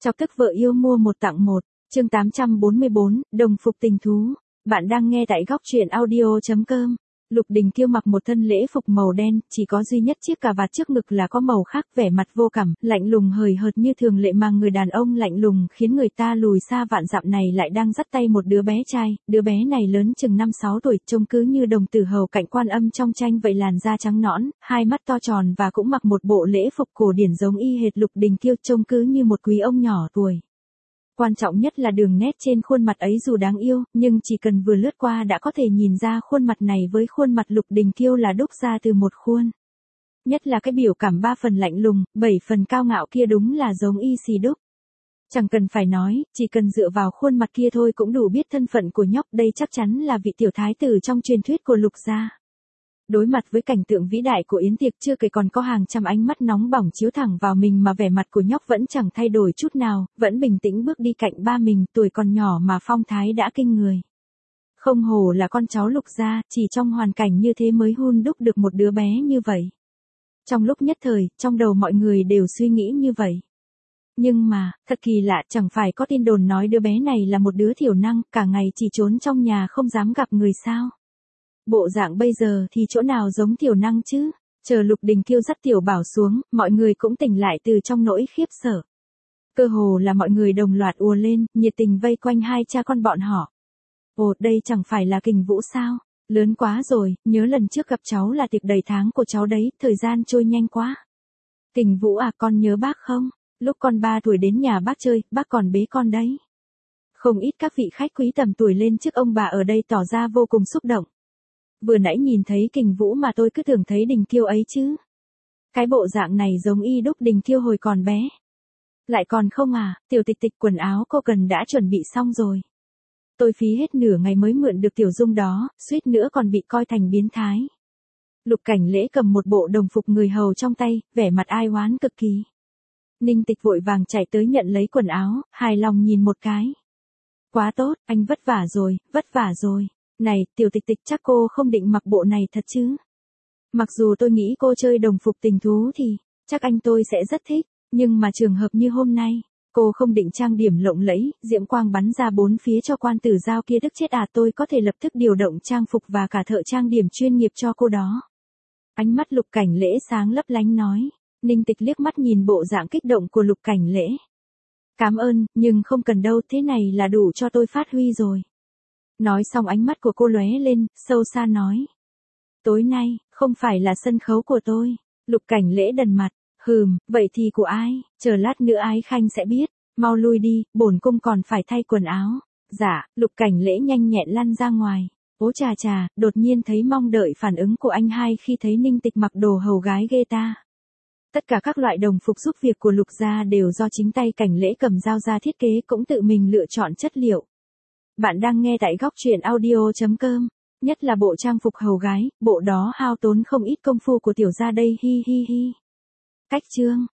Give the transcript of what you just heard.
Chọc tức vợ yêu mua một tặng một, chương 844, đồng phục tình thú. Bạn đang nghe tại góc truyện audio.com. Lục Đình Kiêu mặc một thân lễ phục màu đen, chỉ có duy nhất chiếc cà vạt trước ngực là có màu khác, vẻ mặt vô cảm, lạnh lùng hời hợt như thường lệ mà người đàn ông lạnh lùng khiến người ta lùi xa vạn dặm này lại đang dắt tay một đứa bé trai, đứa bé này lớn chừng 5-6 tuổi, trông cứ như đồng tử hầu cạnh Quan Âm trong tranh vậy, làn da trắng nõn, hai mắt to tròn và cũng mặc một bộ lễ phục cổ điển giống y hệt Lục Đình Kiêu, trông cứ như một quý ông nhỏ tuổi. Quan trọng nhất là đường nét trên khuôn mặt ấy dù đáng yêu, nhưng chỉ cần vừa lướt qua đã có thể nhìn ra khuôn mặt này với khuôn mặt Lục Đình Kiêu là đúc ra từ một khuôn. Nhất là cái biểu cảm 3 phần lạnh lùng, 7 phần cao ngạo kia đúng là giống y xì đúc. Chẳng cần phải nói, chỉ cần dựa vào khuôn mặt kia thôi cũng đủ biết thân phận của nhóc, đây chắc chắn là vị tiểu thái tử trong truyền thuyết của Lục gia. Đối mặt với cảnh tượng vĩ đại của yến tiệc, chưa kể còn có hàng trăm ánh mắt nóng bỏng chiếu thẳng vào mình mà vẻ mặt của nhóc vẫn chẳng thay đổi chút nào, vẫn bình tĩnh bước đi cạnh ba mình, tuổi còn nhỏ mà phong thái đã kinh người. Không hổ là con cháu Lục gia, chỉ trong hoàn cảnh như thế mới hun đúc được một đứa bé như vậy. Trong lúc nhất thời, trong đầu mọi người đều suy nghĩ như vậy. Nhưng mà, thật kỳ lạ, chẳng phải có tin đồn nói đứa bé này là một đứa thiểu năng, cả ngày chỉ trốn trong nhà không dám gặp người sao? Bộ dạng bây giờ thì chỗ nào giống tiểu năng chứ? Chờ Lục Đình Kiêu dắt tiểu bảo xuống, mọi người cũng tỉnh lại từ trong nỗi khiếp sợ. Cơ hồ là mọi người đồng loạt ùa lên, nhiệt tình vây quanh hai cha con bọn họ. Ồ, đây chẳng phải là Kình Vũ sao? Lớn quá rồi, nhớ lần trước gặp cháu là tiệc đầy tháng của cháu đấy, thời gian trôi nhanh quá. Kình Vũ à, con nhớ bác không? Lúc con 3 tuổi đến nhà bác chơi, bác còn bế con đấy. Không ít các vị khách quý tầm tuổi lên trước ông bà ở đây tỏ ra vô cùng xúc động. Vừa nãy nhìn thấy Kình Vũ mà tôi cứ tưởng thấy Đình Kiêu ấy chứ. Cái bộ dạng này giống y đúc Đình Kiêu hồi còn bé. Lại còn không à, tiểu tịch tịch, quần áo cô cần đã chuẩn bị xong rồi. Tôi phí hết nửa ngày mới mượn được tiểu dung đó, suýt nữa còn bị coi thành biến thái. Lục Cảnh Lễ cầm một bộ đồng phục người hầu trong tay, vẻ mặt ai oán cực kỳ. Ninh Tịch vội vàng chạy tới nhận lấy quần áo, hài lòng nhìn một cái. Quá tốt, anh vất vả rồi, vất vả rồi. Này, tiểu tịch tịch, chắc cô không định mặc bộ này thật chứ? Mặc dù tôi nghĩ cô chơi đồng phục tình thú thì, chắc anh tôi sẽ rất thích, nhưng mà trường hợp như hôm nay, cô không định trang điểm lộng lẫy, diễm quang bắn ra bốn phía cho quan tử Giao kia tức chết à, tôi có thể lập tức điều động trang phục và cả thợ trang điểm chuyên nghiệp cho cô đó. Ánh mắt Lục Cảnh Lễ sáng lấp lánh nói. Ninh Tịch liếc mắt nhìn bộ dạng kích động của Lục Cảnh Lễ. Cảm ơn, nhưng không cần đâu, thế này là đủ cho tôi phát huy rồi. Nói xong ánh mắt của cô lóe lên, sâu xa nói. Tối nay, không phải là sân khấu của tôi. Lục Cảnh Lễ đần mặt, vậy thì của ai, chờ lát nữa Ái Khanh sẽ biết, mau lui đi, bổn cung còn phải thay quần áo. Dạ, Lục Cảnh Lễ nhanh nhẹn lăn ra ngoài. Ố chà chà, đột nhiên thấy mong đợi phản ứng của anh hai khi thấy Ninh Tịch mặc đồ hầu gái ghê ta. Tất cả các loại đồng phục giúp việc của Lục gia đều do chính tay Cảnh Lễ cầm dao ra thiết kế, cũng tự mình lựa chọn chất liệu. Bạn đang nghe tại góc truyện audio.com, nhất là bộ trang phục hầu gái, bộ đó hao tốn không ít công phu của tiểu gia đây, hi hi hi. Cách chương